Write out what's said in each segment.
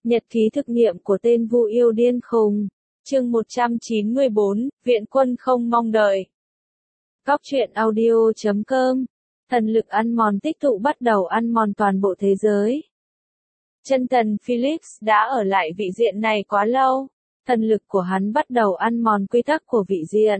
Nhật ký thực nghiệm của tên Vu yêu điên khùng. Chương 194, Viện quân không mong đợi. Góc truyện audio.com. Thần lực ăn mòn tích tụ bắt đầu ăn mòn toàn bộ thế giới. Chân thần Felix đã ở lại vị diện này quá lâu. Thần lực của hắn bắt đầu ăn mòn quy tắc của vị diện.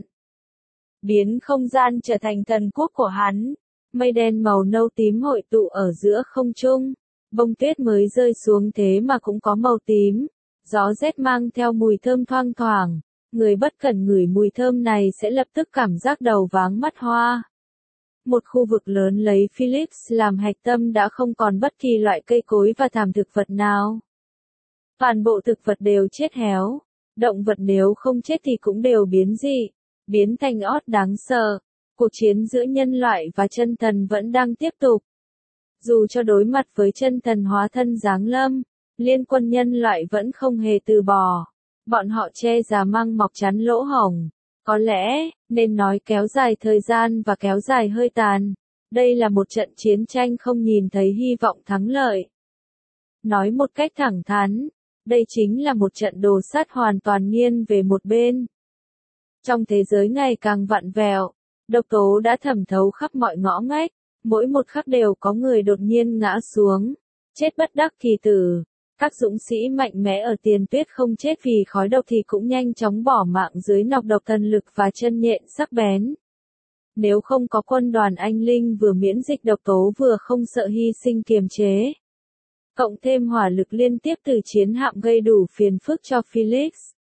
Biến không gian trở thành thần quốc của hắn. Mây đen màu nâu tím hội tụ ở giữa không trung. Bông tuyết mới rơi xuống thế mà cũng có màu tím. Gió rét mang theo mùi thơm thoang thoảng. Người bất cẩn ngửi mùi thơm này sẽ lập tức cảm giác đầu váng mắt hoa. Một khu vực lớn lấy Felix làm hạch tâm đã không còn bất kỳ loại cây cối và thảm thực vật nào. Toàn bộ thực vật đều chết héo. Động vật nếu không chết thì cũng đều biến dị, biến thành ót đáng sợ. Cuộc chiến giữa nhân loại và chân thần vẫn đang tiếp tục. Dù cho đối mặt với chân thần hóa thân giáng lâm, liên quân nhân loại vẫn không hề từ bỏ. Bọn họ che giá măng mọc chắn lỗ hổng. Có lẽ, nên nói kéo dài thời gian và kéo dài hơi tàn. Đây là một trận chiến tranh không nhìn thấy hy vọng thắng lợi. Nói một cách thẳng thắn, đây chính là một trận đồ sát hoàn toàn nghiêng về một bên. Trong thế giới ngày càng vặn vẹo, độc tố đã thẩm thấu khắp mọi ngõ ngách, mỗi một khắc đều có người đột nhiên ngã xuống, chết bất đắc kỳ tử. Các dũng sĩ mạnh mẽ ở tiền tuyết không chết vì khói độc thì cũng nhanh chóng bỏ mạng dưới nọc độc thần lực và chân nhện sắc bén. Nếu không có quân đoàn anh linh vừa miễn dịch độc tố vừa không sợ hy sinh kiềm chế. Cộng thêm hỏa lực liên tiếp từ chiến hạm gây đủ phiền phức cho Felix.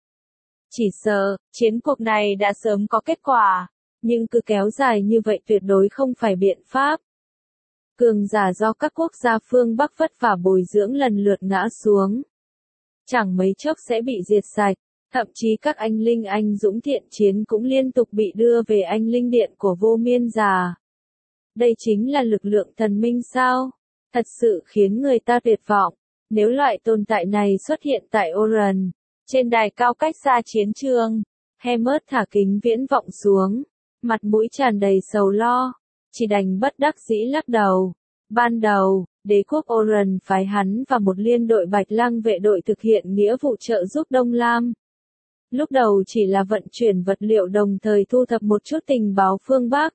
Chỉ sợ, chiến cuộc này đã sớm có kết quả, nhưng cứ kéo dài như vậy tuyệt đối không phải biện pháp. Cường giả do các quốc gia phương Bắc vất vả bồi dưỡng lần lượt ngã xuống. Chẳng mấy chốc sẽ bị diệt sạch, thậm chí các anh linh anh dũng thiện chiến cũng liên tục bị đưa về anh linh điện của vô miên già. Đây chính là lực lượng thần minh sao? Thật sự khiến người ta tuyệt vọng. Nếu loại tồn tại này xuất hiện tại Oran, trên đài cao cách xa chiến trường, Hermes thả kính viễn vọng xuống, mặt mũi tràn đầy sầu lo. Chỉ đành bất đắc dĩ lắc đầu. Ban đầu, đế quốc Oran phái hắn và một liên đội Bạch Lăng vệ đội thực hiện nghĩa vụ trợ giúp Đông Lam. Lúc đầu chỉ là vận chuyển vật liệu đồng thời thu thập một chút tình báo phương Bắc.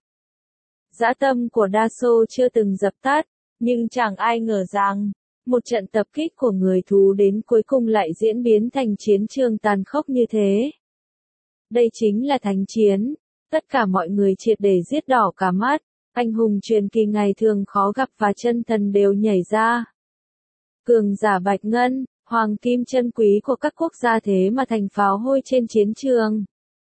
Dã tâm của đa số chưa từng dập tắt, nhưng chẳng ai ngờ rằng, một trận tập kích của người thú đến cuối cùng lại diễn biến thành chiến trường tàn khốc như thế. Đây chính là thánh chiến, tất cả mọi người triệt để giết đỏ cả mắt. Anh hùng truyền kỳ ngày thường khó gặp và chân thần đều nhảy ra. Cường giả bạch ngân, hoàng kim chân quý của các quốc gia thế mà thành pháo hôi trên chiến trường.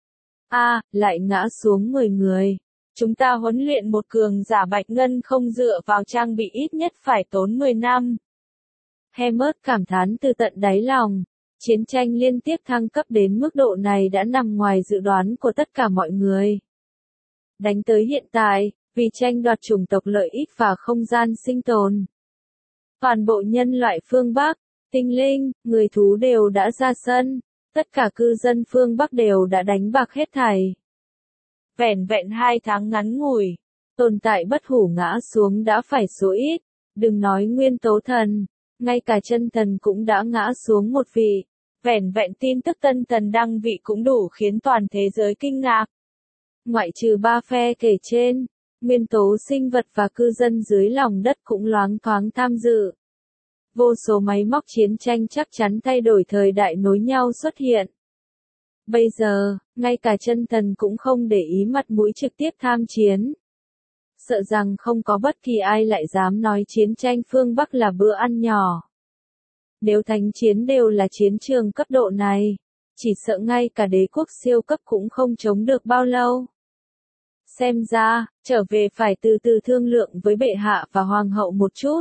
Lại ngã xuống 10 người. Chúng ta huấn luyện một cường giả bạch ngân không dựa vào trang bị ít nhất phải tốn 10 năm. Hermes cảm thán từ tận đáy lòng. Chiến tranh liên tiếp thăng cấp đến mức độ này đã nằm ngoài dự đoán của tất cả mọi người. Đánh tới hiện tại, vì tranh đoạt chủng tộc lợi ích và không gian sinh tồn. Toàn bộ nhân loại phương Bắc, tinh linh, người thú đều đã ra sân, tất cả cư dân phương Bắc đều đã đánh bạc hết thảy. Vẻn vẹn 2 tháng ngắn ngủi, tồn tại bất hủ ngã xuống đã phải số ít, đừng nói nguyên tố thần, ngay cả chân thần cũng đã ngã xuống một vị. Vẻn vẹn tin tức tân thần đăng vị cũng đủ khiến toàn thế giới kinh ngạc. Ngoại trừ 3 phe kể trên, nguyên tố sinh vật và cư dân dưới lòng đất cũng loáng thoáng tham dự. Vô số máy móc chiến tranh chắc chắn thay đổi thời đại nối nhau xuất hiện. Bây giờ, ngay cả chân thần cũng không để ý mặt mũi trực tiếp tham chiến. Sợ rằng không có bất kỳ ai lại dám nói chiến tranh phương Bắc là bữa ăn nhỏ. Nếu thánh chiến đều là chiến trường cấp độ này, chỉ sợ ngay cả đế quốc siêu cấp cũng không chống được bao lâu. Xem ra, trở về phải từ từ thương lượng với bệ hạ và hoàng hậu một chút.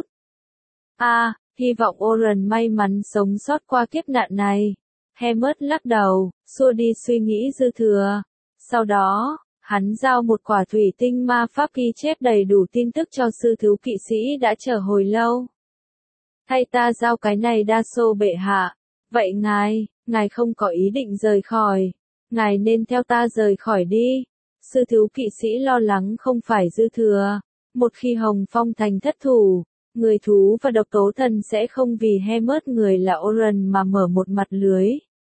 Hy vọng Oran may mắn sống sót qua kiếp nạn này. Hermes lắc đầu, xua đi suy nghĩ dư thừa. Sau đó, hắn giao một quả thủy tinh ma pháp ghi chép đầy đủ tin tức cho sư thiếu kỵ sĩ đã chờ hồi lâu. Thay ta giao cái này đa số bệ hạ. Vậy ngài không có ý định rời khỏi. Ngài nên theo ta rời khỏi đi. Sư thiếu kỵ sĩ lo lắng không phải dư thừa. Một khi Hồng Phong thành thất thủ, người thú và độc tố thần sẽ không vì Hermes người là Oren mà mở một mặt lưới.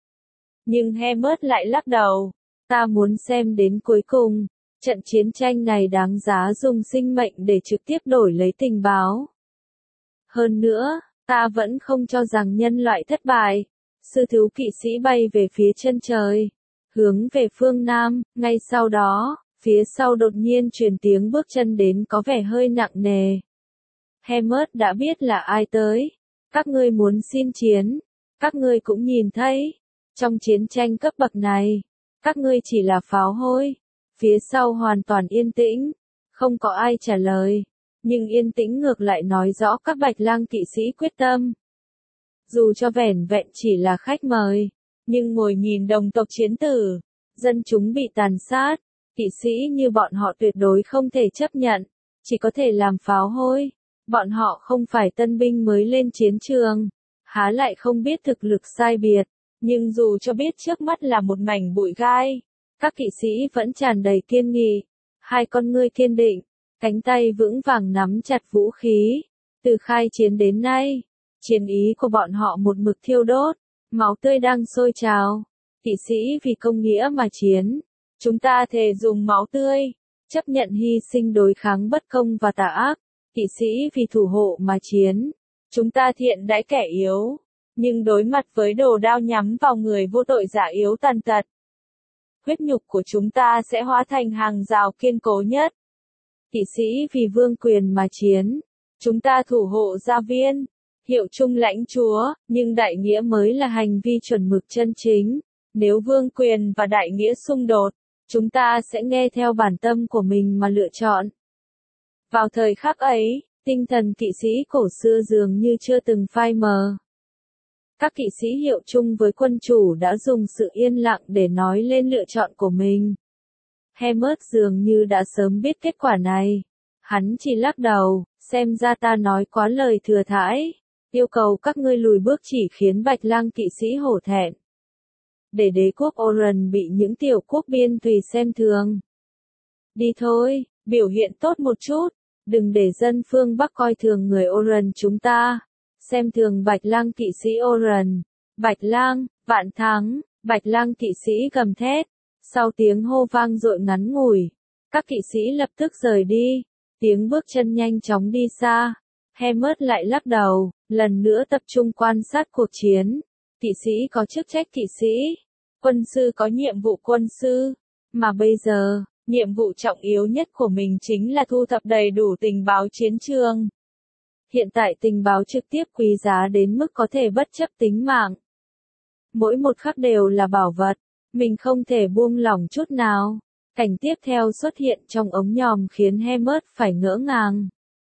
Nhưng Hermes lại lắc đầu, ta muốn xem đến cuối cùng, trận chiến tranh này đáng giá dùng sinh mệnh để trực tiếp đổi lấy tình báo. Hơn nữa, ta vẫn không cho rằng nhân loại thất bại. Sư thú kỵ sĩ bay về phía chân trời, hướng về phương Nam, ngay sau đó, phía sau đột nhiên truyền tiếng bước chân đến có vẻ hơi nặng nề. Hermes đã biết là ai tới. Các ngươi muốn xin chiến. Các ngươi cũng nhìn thấy. Trong chiến tranh cấp bậc này, các ngươi chỉ là pháo hôi. Phía sau hoàn toàn yên tĩnh. Không có ai trả lời. Nhưng yên tĩnh ngược lại nói rõ các Bạch Lang kỵ sĩ quyết tâm. Dù cho vẻn vẹn chỉ là khách mời, nhưng ngồi nhìn đồng tộc chiến tử, dân chúng bị tàn sát, kỵ sĩ như bọn họ tuyệt đối không thể chấp nhận, chỉ có thể làm pháo hôi. Bọn họ không phải tân binh mới lên chiến trường, há lại không biết thực lực sai biệt, nhưng dù cho biết trước mắt là một mảnh bụi gai, các kỵ sĩ vẫn tràn đầy kiên nghị, hai con ngươi kiên định, cánh tay vững vàng nắm chặt vũ khí. Từ khai chiến đến nay, chiến ý của bọn họ một mực thiêu đốt, máu tươi đang sôi trào. Kỵ sĩ vì công nghĩa mà chiến, chúng ta thề dùng máu tươi, chấp nhận hy sinh đối kháng bất công và tà ác. Kỵ sĩ vì thủ hộ mà chiến, chúng ta thiện đãi kẻ yếu, nhưng đối mặt với đồ đao nhắm vào người vô tội giả yếu tàn tật, huyết nhục của chúng ta sẽ hóa thành hàng rào kiên cố nhất. Kỵ sĩ vì vương quyền mà chiến, chúng ta thủ hộ gia viên, hiệu chung lãnh chúa, nhưng đại nghĩa mới là hành vi chuẩn mực chân chính. Nếu vương quyền và đại nghĩa xung đột, chúng ta sẽ nghe theo bản tâm của mình mà lựa chọn. Vào thời khắc ấy, tinh thần kỵ sĩ cổ xưa dường như chưa từng phai mờ. Các kỵ sĩ hiệu chung với quân chủ đã dùng sự yên lặng để nói lên lựa chọn của mình. Hermes dường như đã sớm biết kết quả này. Hắn chỉ lắc đầu, xem ra ta nói quá lời thừa thãi. Yêu cầu các ngươi lùi bước chỉ khiến Bạch Lang kỵ sĩ hổ thẹn. Để đế quốc Oren bị những tiểu quốc biên thùy xem thường. Đi thôi, biểu hiện tốt một chút, đừng để dân phương Bắc coi thường người Oren chúng ta. Xem thường Bạch Lang kỵ sĩ Oren. Bạch Lang, vạn thắng, Bạch Lang kỵ sĩ gầm thét. Sau tiếng hô vang dội ngắn ngủi, các kỵ sĩ lập tức rời đi. Tiếng bước chân nhanh chóng đi xa. Hermes lại lắc đầu, lần nữa tập trung quan sát cuộc chiến. Kỵ sĩ có chức trách kỵ sĩ, quân sư có nhiệm vụ quân sư, mà bây giờ, nhiệm vụ trọng yếu nhất của mình chính là thu thập đầy đủ tình báo chiến trường. Hiện tại tình báo trực tiếp quý giá đến mức có thể bất chấp tính mạng. Mỗi một khắc đều là bảo vật, mình không thể buông lỏng chút nào. Cảnh tiếp theo xuất hiện trong ống nhòm khiến Hermes phải ngỡ ngàng.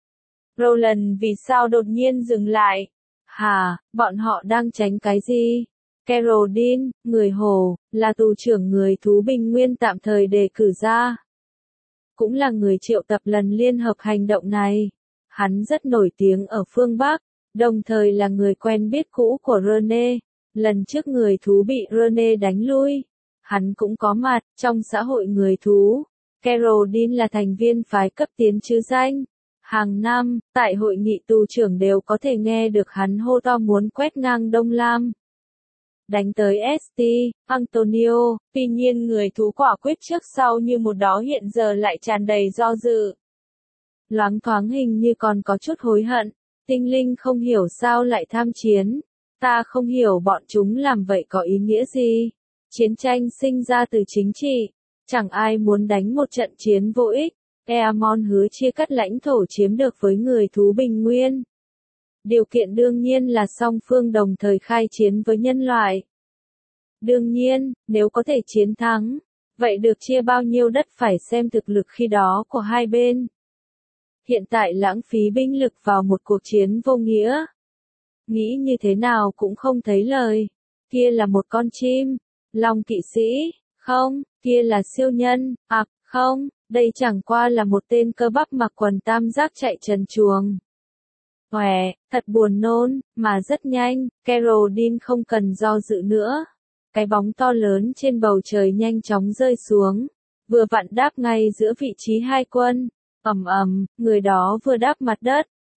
Roland vì sao đột nhiên dừng lại? Hả, bọn họ đang tránh cái gì? Caroline, người Hồ, là tù trưởng người thú bình nguyên tạm thời đề cử ra. Cũng là người triệu tập lần liên hợp hành động này. Hắn rất nổi tiếng ở phương Bắc, đồng thời là người quen biết cũ của Rene. Lần trước người thú bị Rene đánh lui, hắn cũng có mặt trong xã hội người thú. Caroline là thành viên phái cấp tiến chứ danh. Hàng năm, tại hội nghị tù trưởng đều có thể nghe được hắn hô to muốn quét ngang Đông Lam. Đánh tới St. Antonio, tuy nhiên người thú quả quyết trước sau như một đó hiện giờ lại tràn đầy do dự. Loáng thoáng hình như còn có chút hối hận, tinh linh không hiểu sao lại tham chiến. Ta không hiểu bọn chúng làm vậy có ý nghĩa gì. Chiến tranh sinh ra từ chính trị, chẳng ai muốn đánh một trận chiến vô ích. Eamon hứa chia cắt lãnh thổ chiếm được với người thú bình nguyên. Điều kiện đương nhiên là song phương đồng thời khai chiến với nhân loại. Đương nhiên, nếu có thể chiến thắng, vậy được chia bao nhiêu đất phải xem thực lực khi đó của hai bên. Hiện tại lãng phí binh lực vào một cuộc chiến vô nghĩa. Nghĩ như thế nào cũng không thấy lời. Kia là một con chim. Long kỵ sĩ. Không, kia là siêu nhân. À, không, đây chẳng qua là một tên cơ bắp mặc quần tam giác chạy trần truồng. Hòe, thật buồn nôn, mà rất nhanh, Caroline không cần do dự nữa. Cái bóng to lớn trên bầu trời nhanh chóng rơi xuống, vừa vặn đáp ngay giữa vị trí hai quân. Ầm ầm, người đó vừa đáp mặt đất,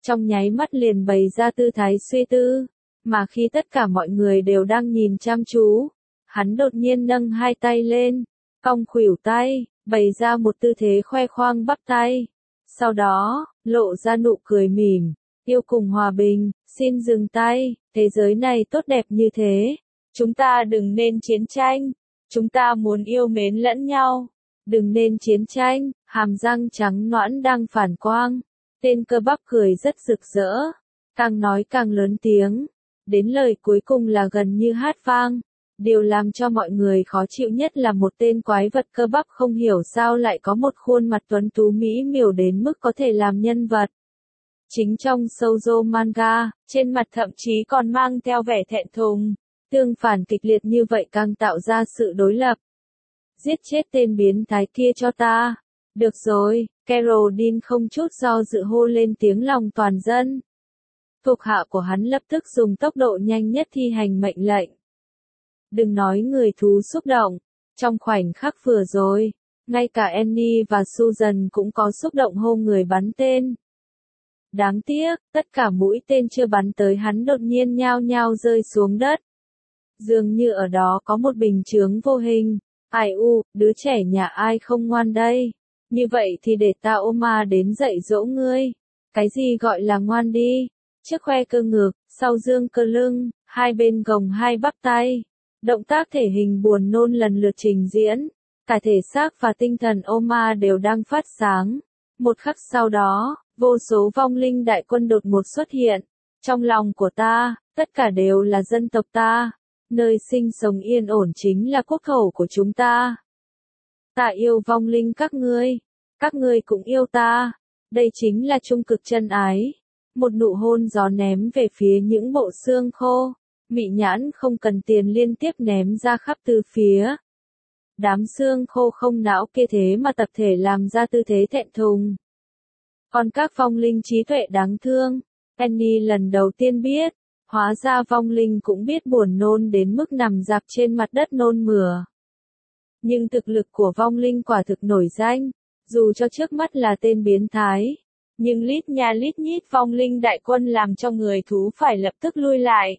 trong nháy mắt liền bày ra tư thái suy tư, mà khi tất cả mọi người đều đang nhìn chăm chú, hắn đột nhiên nâng hai tay lên, cong khuỷu tay, bày ra một tư thế khoe khoang bắp tay. Sau đó, lộ ra nụ cười mỉm, yêu cùng hòa bình, xin dừng tay, thế giới này tốt đẹp như thế. Chúng ta đừng nên chiến tranh, chúng ta muốn yêu mến lẫn nhau. Đừng nên chiến tranh, hàm răng trắng nõn đang phản quang. Tên cơ bắp cười rất rực rỡ, càng nói càng lớn tiếng. Đến lời cuối cùng là gần như hát vang. Điều làm cho mọi người khó chịu nhất là một tên quái vật cơ bắp không hiểu sao lại có một khuôn mặt tuấn tú mỹ miều đến mức có thể làm nhân vật. Chính trong shoujo manga, trên mặt thậm chí còn mang theo vẻ thẹn thùng. Tương phản kịch liệt như vậy càng tạo ra sự đối lập. Giết chết tên biến thái kia cho ta. Được rồi, Caroline không chút do dự hô lên tiếng lòng toàn dân. Thuộc hạ của hắn lập tức dùng tốc độ nhanh nhất thi hành mệnh lệnh. Đừng nói người thú xúc động, trong khoảnh khắc vừa rồi, ngay cả Annie và Susan cũng có xúc động hô người bắn tên. Đáng tiếc, tất cả mũi tên chưa bắn tới hắn đột nhiên nhao nhao rơi xuống đất. Dường như ở đó có một bình chướng vô hình. Ai u, đứa trẻ nhà ai không ngoan đây. Như vậy thì để ta Oma đến dạy dỗ ngươi. Cái gì gọi là ngoan đi? Trước khoe cơ ngực, sau dương cơ lưng, hai bên gồng hai bắp tay. Động tác thể hình buồn nôn lần lượt trình diễn. Cả thể xác và tinh thần Oma đều đang phát sáng. Một khắc sau đó, vô số vong linh đại quân đột ngột xuất hiện. Trong lòng của ta, tất cả đều là dân tộc ta. Nơi sinh sống yên ổn chính là quốc khẩu của chúng ta. Ta yêu vong linh các ngươi cũng yêu ta. Đây chính là trung cực chân ái. Một nụ hôn gió ném về phía những bộ xương khô. Mị nhãn không cần tiền liên tiếp ném ra khắp tứ phía. Đám xương khô không não kia thế mà tập thể làm ra tư thế thẹn thùng. Còn các vong linh trí tuệ đáng thương, Penny lần đầu tiên biết, hóa ra vong linh cũng biết buồn nôn đến mức nằm dạp trên mặt đất nôn mửa. Nhưng thực lực của vong linh quả thực nổi danh, dù cho trước mắt là tên biến thái, nhưng lít nha lít nhít vong linh đại quân làm cho người thú phải lập tức lui lại.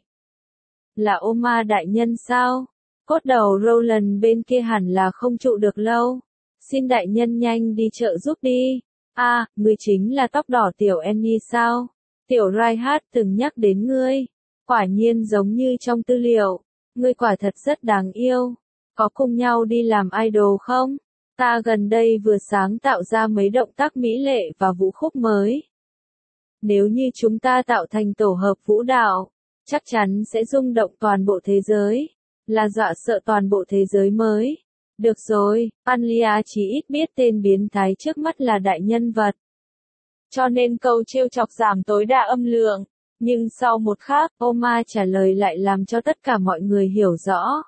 Là Oma đại nhân sao? Cốt đầu Roland bên kia hẳn là không trụ được lâu. Xin đại nhân nhanh đi trợ giúp đi. À, ngươi chính là tóc đỏ tiểu Annie sao? Tiểu Reinhardt từng nhắc đến ngươi. Quả nhiên giống như trong tư liệu. Ngươi quả thật rất đáng yêu. Có cùng nhau đi làm idol không? Ta gần đây vừa sáng tạo ra mấy động tác mỹ lệ và vũ khúc mới. Nếu như chúng ta tạo thành tổ hợp vũ đạo, chắc chắn sẽ rung động toàn bộ thế giới. Là dọa sợ toàn bộ thế giới mới. Được rồi, Panlia chỉ ít biết tên biến thái trước mắt là đại nhân vật. Cho nên câu trêu chọc giảm tối đa âm lượng. Nhưng sau một khắc, Oma trả lời lại làm cho tất cả mọi người hiểu rõ.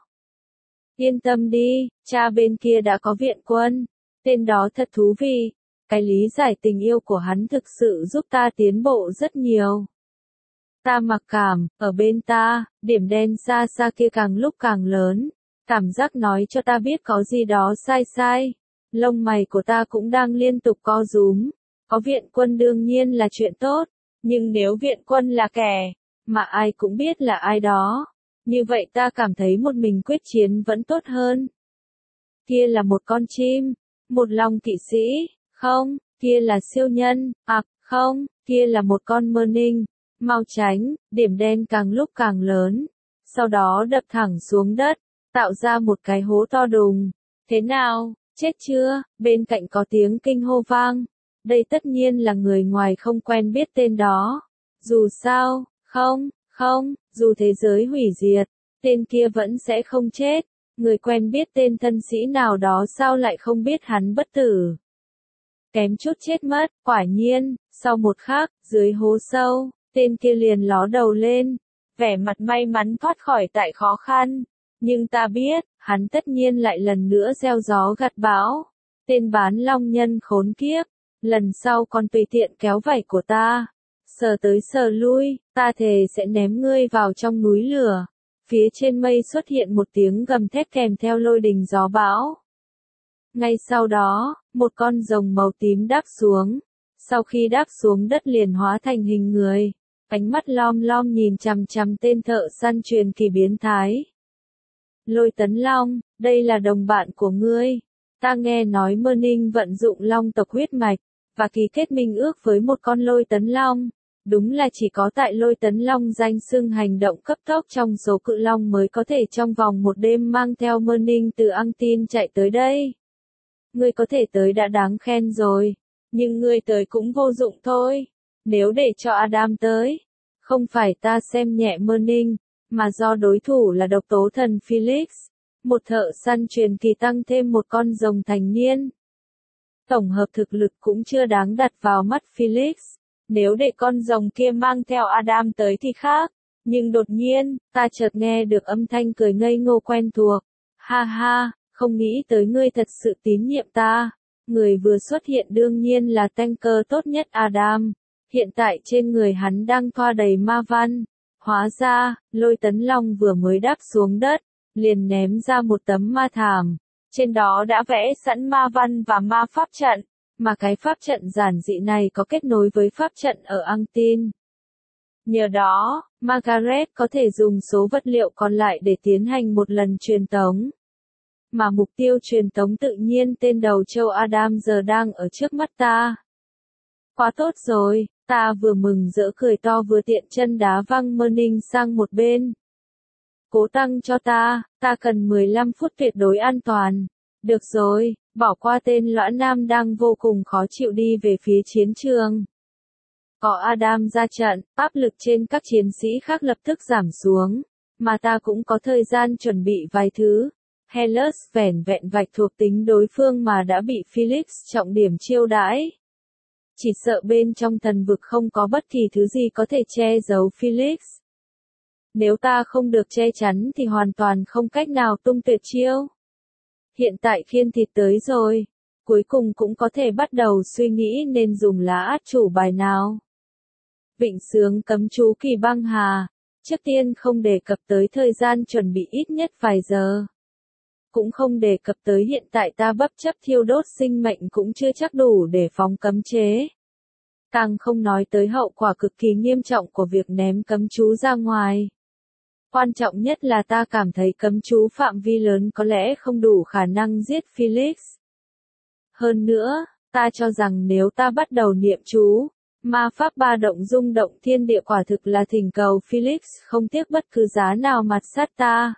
Yên tâm đi, cha bên kia đã có viện quân. Tên đó thật thú vị. Cái lý giải tình yêu của hắn thực sự giúp ta tiến bộ rất nhiều. Ta mặc cảm, ở bên ta, điểm đen xa xa kia càng lúc càng lớn. Cảm giác nói cho ta biết có gì đó sai sai. Lông mày của ta cũng đang liên tục co rúm. Có viện quân đương nhiên là chuyện tốt. Nhưng nếu viện quân là kẻ, mà ai cũng biết là ai đó, như vậy ta cảm thấy một mình quyết chiến vẫn tốt hơn. Kia là một con chim, một lòng kỵ sĩ, không, kia là siêu nhân, không, kia là một con mơ ninh. Mau tránh, điểm đen càng lúc càng lớn, sau đó đập thẳng xuống đất, tạo ra một cái hố to đùng. Thế nào, chết chưa? Bên cạnh có tiếng kinh hô vang. Đây tất nhiên là người ngoài không quen biết tên đó. Dù sao, không, dù thế giới hủy diệt, tên kia vẫn sẽ không chết. Người quen biết tên thân sĩ nào đó sao lại không biết hắn bất tử. Kém chút chết mất, quả nhiên, sau một khắc, dưới hố sâu, tên kia liền ló đầu lên, vẻ mặt may mắn thoát khỏi tại khó khăn. Nhưng ta biết, hắn tất nhiên lại lần nữa gieo gió gặt bão. Tên bán long nhân khốn kiếp, lần sau còn tùy tiện kéo vảy của ta. Sờ tới sờ lui, ta thề sẽ ném ngươi vào trong núi lửa. Phía trên mây xuất hiện một tiếng gầm thét kèm theo lôi đình gió bão. Ngay sau đó, một con rồng màu tím đáp xuống. Sau khi đáp xuống đất liền hóa thành hình người. Ánh mắt lom lom nhìn chằm chằm tên thợ săn truyền kỳ biến thái. Lôi Tấn Long, đây là đồng bạn của ngươi. Ta nghe nói Mơ Ninh vận dụng long tộc huyết mạch, và ký kết minh ước với một con Lôi Tấn Long. Đúng là chỉ có tại Lôi Tấn Long danh xưng hành động cấp tốc trong số cự long mới có thể trong vòng một đêm mang theo Mơ Ninh từ Angtin chạy tới đây. Ngươi có thể tới đã đáng khen rồi, nhưng ngươi tới cũng vô dụng thôi. Nếu để cho Adam tới, không phải ta xem nhẹ Mơ Ninh, mà do đối thủ là độc tố thần Felix, một thợ săn truyền kỳ tăng thêm một con rồng thành niên. Tổng hợp thực lực cũng chưa đáng đặt vào mắt Felix. Nếu để con rồng kia mang theo Adam tới thì khác. Nhưng đột nhiên, ta chợt nghe được âm thanh cười ngây ngô quen thuộc. Ha ha, không nghĩ tới ngươi thật sự tín nhiệm ta. Người vừa xuất hiện đương nhiên là tanker tốt nhất Adam. Hiện tại trên người hắn đang thoa đầy ma văn. Hóa ra, Lôi Tấn Long vừa mới đáp xuống đất, liền ném ra một tấm ma thảm. Trên đó đã vẽ sẵn ma văn và ma pháp trận, mà cái pháp trận giản dị này có kết nối với pháp trận ở Angtin. Nhờ đó, Margaret có thể dùng số vật liệu còn lại để tiến hành một lần truyền tống. Mà mục tiêu truyền tống tự nhiên tên đầu châu Adam giờ đang ở trước mắt ta. Quá tốt rồi, ta vừa mừng rỡ cười to vừa tiện chân đá văng Mơ Ninh sang một bên. Cố tăng cho ta cần 15 phút tuyệt đối an toàn. Được rồi, bỏ qua tên lõa nam đang vô cùng khó chịu đi về phía chiến trường. Có Adam ra trận, áp lực trên các chiến sĩ khác lập tức giảm xuống, mà ta cũng có thời gian chuẩn bị vài thứ. Hellas vẻn vẹn vạch thuộc tính đối phương mà đã bị Felix trọng điểm chiêu đãi. Chỉ sợ bên trong thần vực không có bất kỳ thứ gì có thể che giấu Felix. Nếu ta không được che chắn thì hoàn toàn không cách nào tung tuyệt chiêu. Hiện tại khiên thịt tới rồi, cuối cùng cũng có thể bắt đầu suy nghĩ nên dùng lá át chủ bài nào. Vịnh sướng cấm chú kỳ băng hà, trước tiên không đề cập tới thời gian chuẩn bị ít nhất vài giờ. Cũng không đề cập tới hiện tại ta bất chấp thiêu đốt sinh mệnh cũng chưa chắc đủ để phóng cấm chế. Càng không nói tới hậu quả cực kỳ nghiêm trọng của việc ném cấm chú ra ngoài. Quan trọng nhất là ta cảm thấy cấm chú phạm vi lớn có lẽ không đủ khả năng giết Felix. Hơn nữa, ta cho rằng nếu ta bắt đầu niệm chú, ma pháp ba động rung động thiên địa quả thực là thỉnh cầu Felix không tiếc bất cứ giá nào mạt sát ta.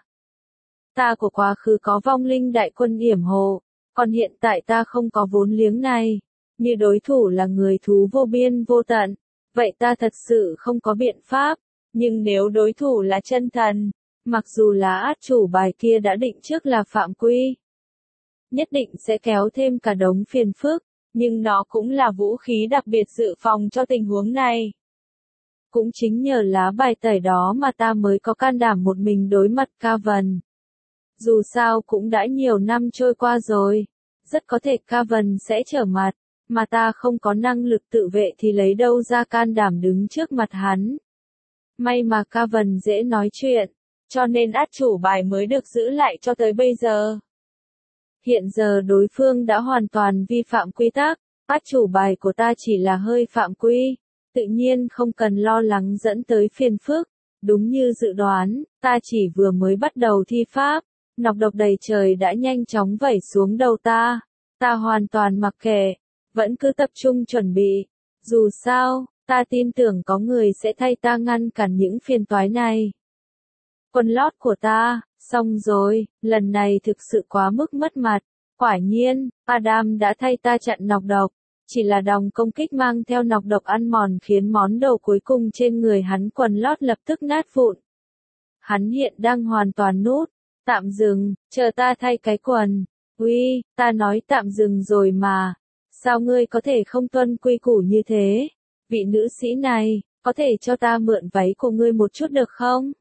Ta của quá khứ có vong linh đại quân yểm hộ, còn hiện tại ta không có vốn liếng này. Như đối thủ là người thú vô biên vô tận, vậy ta thật sự không có biện pháp. Nhưng nếu đối thủ là chân thần, mặc dù là át chủ bài kia đã định trước là phạm quy, nhất định sẽ kéo thêm cả đống phiền phức, nhưng nó cũng là vũ khí đặc biệt dự phòng cho tình huống này. Cũng chính nhờ lá bài tẩy đó mà ta mới có can đảm một mình đối mặt Cavan. Dù sao cũng đã nhiều năm trôi qua rồi, rất có thể Cavan sẽ trở mặt, mà ta không có năng lực tự vệ thì lấy đâu ra can đảm đứng trước mặt hắn. May mà Cavan dễ nói chuyện, cho nên át chủ bài mới được giữ lại cho tới bây giờ. Hiện giờ đối phương đã hoàn toàn vi phạm quy tắc, át chủ bài của ta chỉ là hơi phạm quy, tự nhiên không cần lo lắng dẫn tới phiền phức. Đúng như dự đoán, ta chỉ vừa mới bắt đầu thi pháp, nọc độc đầy trời đã nhanh chóng vẩy xuống đầu ta. Ta hoàn toàn mặc kệ, vẫn cứ tập trung chuẩn bị. Dù sao, ta tin tưởng có người sẽ thay ta ngăn cản những phiền toái này. Quần lót của ta, xong rồi, lần này thực sự quá mức mất mặt. Quả nhiên, Adam đã thay ta chặn nọc độc. Chỉ là đòn công kích mang theo nọc độc ăn mòn khiến món đồ cuối cùng trên người hắn quần lót lập tức nát vụn. Hắn hiện đang hoàn toàn nút. Tạm dừng, chờ ta thay cái quần. Uy, ta nói tạm dừng rồi mà. Sao ngươi có thể không tuân quy củ như thế? Vị nữ sĩ này, có thể cho ta mượn váy của ngươi một chút được không?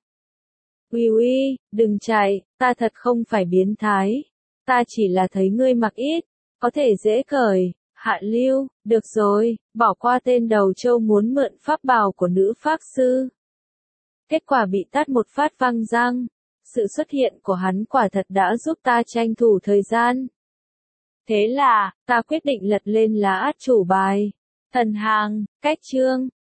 Uy, đừng chạy, ta thật không phải biến thái. Ta chỉ là thấy ngươi mặc ít, có thể dễ cởi. Hạ lưu, được rồi, bỏ qua tên đầu trâu muốn mượn pháp bào của nữ pháp sư. Kết quả bị tát một phát văng răng. Sự xuất hiện của hắn quả thật đã giúp ta tranh thủ thời gian. Thế là, ta quyết định lật lên lá át chủ bài. Thần hàng, cách chương.